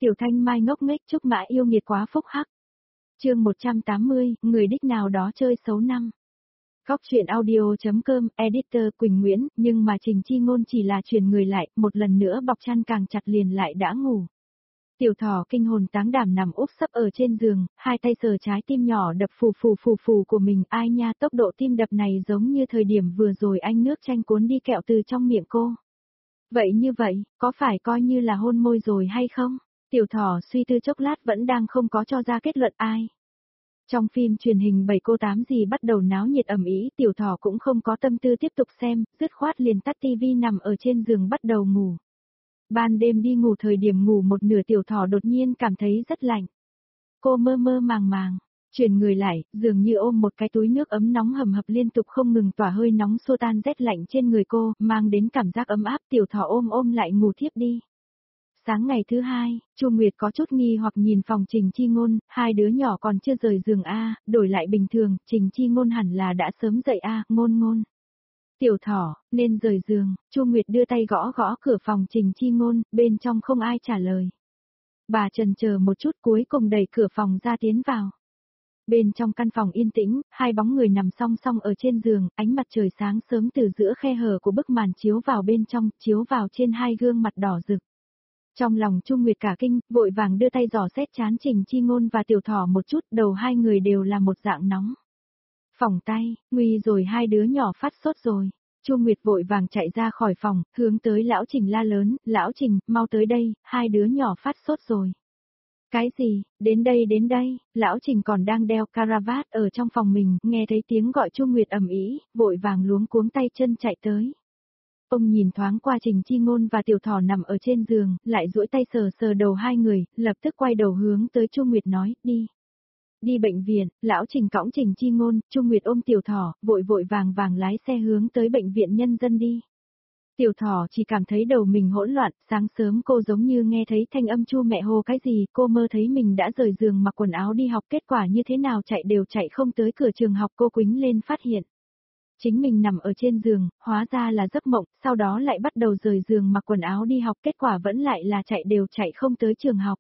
Tiểu Thanh Mai ngốc nghếch Trúc Mã yêu nghiệt quá phúc hắc. Chương 180, người đích nào đó chơi xấu năm. Góc truyện audio.com, editor Quỳnh Nguyễn, nhưng mà Trình Chi Ngôn chỉ là chuyển người lại, một lần nữa bọc chăn càng chặt liền lại đã ngủ. Tiểu Thỏ kinh hồn táng đảm nằm úp sấp ở trên giường, hai tay sờ trái tim nhỏ đập phù của mình, ai nha, tốc độ tim đập này giống như thời điểm vừa rồi anh nước chanh cuốn đi kẹo từ trong miệng cô. Vậy như vậy, có phải coi như là hôn môi rồi hay không? Tiểu Thỏ suy tư chốc lát vẫn đang không có cho ra kết luận ai. Trong phim truyền hình 7 cô 8 gì bắt đầu náo nhiệt ầm ĩ, Tiểu Thỏ cũng không có tâm tư tiếp tục xem, dứt khoát liền tắt tivi nằm ở trên giường bắt đầu ngủ. Ban đêm đi ngủ thời điểm ngủ một nửa Tiểu Thỏ đột nhiên cảm thấy rất lạnh. Cô mơ mơ màng, chuyển người lại, dường như ôm một cái túi nước ấm nóng hầm hập liên tục không ngừng tỏa hơi nóng xua tan rét lạnh trên người cô, mang đến cảm giác ấm áp. Tiểu Thỏ ôm lại ngủ thiếp đi. Sáng ngày thứ hai, Chu Nguyệt có chút nghi hoặc nhìn phòng Trình Chi Ngôn, hai đứa nhỏ còn chưa rời giường a, đổi lại bình thường, Trình Chi Ngôn hẳn là đã sớm dậy a, Ngôn. Tiểu Thỏ, nên rời giường, Chu Nguyệt đưa tay gõ cửa phòng Trình Chi Ngôn, bên trong không ai trả lời. Bà chần chờ một chút cuối cùng đẩy cửa phòng ra tiến vào. Bên trong căn phòng yên tĩnh, hai bóng người nằm song song ở trên giường, ánh mặt trời sáng sớm từ giữa khe hở của bức màn chiếu vào bên trong, chiếu vào trên hai gương mặt đỏ rực. Trong lòng Chu Nguyệt cả kinh, vội vàng đưa tay dò xét trán Trình Chi Ngôn và Tiểu Thỏ một chút, đầu hai người đều là một dạng nóng. Phỏng tay, nguy rồi, hai đứa nhỏ phát sốt rồi. Chu Nguyệt vội vàng chạy ra khỏi phòng, hướng tới lão Trình la lớn, lão Trình, mau tới đây, hai đứa nhỏ phát sốt rồi. Cái gì, đến đây, lão Trình còn đang đeo caravat ở trong phòng mình, nghe thấy tiếng gọi Chu Nguyệt ầm ĩ, vội vàng luống cuống tay chân chạy tới. Ông nhìn thoáng qua Trình Chi Ngôn và Tiểu Thỏ nằm ở trên giường, lại duỗi tay sờ đầu hai người, lập tức quay đầu hướng tới Chu Nguyệt nói, đi. Đi bệnh viện, lão Trình cõng Trình Chi Ngôn, Chu Nguyệt ôm Tiểu Thỏ, vội vàng lái xe hướng tới bệnh viện nhân dân đi. Tiểu Thỏ chỉ cảm thấy đầu mình hỗn loạn, sáng sớm cô giống như nghe thấy thanh âm Chu mẹ hô cái gì, cô mơ thấy mình đã rời giường mặc quần áo đi học, kết quả như thế nào chạy đều chạy không tới cửa trường học, cô quĩnh lên phát hiện. Chính mình nằm ở trên giường, hóa ra là giấc mộng, sau đó lại bắt đầu rời giường mặc quần áo đi học, kết quả vẫn lại là chạy đều chạy không tới trường học.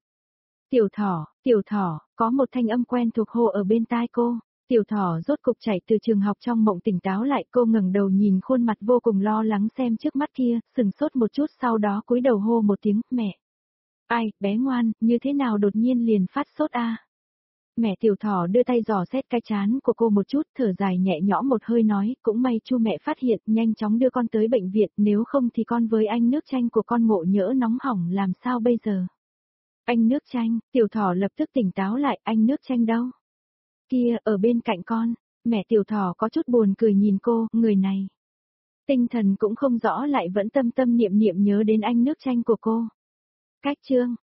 Tiểu Thỏ, có một thanh âm quen thuộc hô ở bên tai cô. Tiểu Thỏ rốt cục chạy từ trường học trong mộng tỉnh táo lại, cô ngẩng đầu nhìn khuôn mặt vô cùng lo lắng xem trước mắt kia, sừng sốt một chút sau đó cúi đầu hô một tiếng, mẹ. Ai, bé ngoan, như thế nào đột nhiên liền phát sốt a? Mẹ. Tiểu Thỏ đưa tay dò xét cái trán của cô một chút, thở dài nhẹ nhõm một hơi nói, cũng may Chu mẹ phát hiện, nhanh chóng đưa con tới bệnh viện, nếu không thì con với anh nước chanh của con ngộ nhỡ nóng hỏng làm sao bây giờ. Anh nước chanh, Tiểu Thỏ lập tức tỉnh táo lại, anh nước chanh đâu? Kia, ở bên cạnh con. Mẹ. Tiểu Thỏ có chút buồn cười nhìn cô, người này. Tinh thần cũng không rõ lại vẫn tâm niệm nhớ đến anh nước chanh của cô. Cách chương.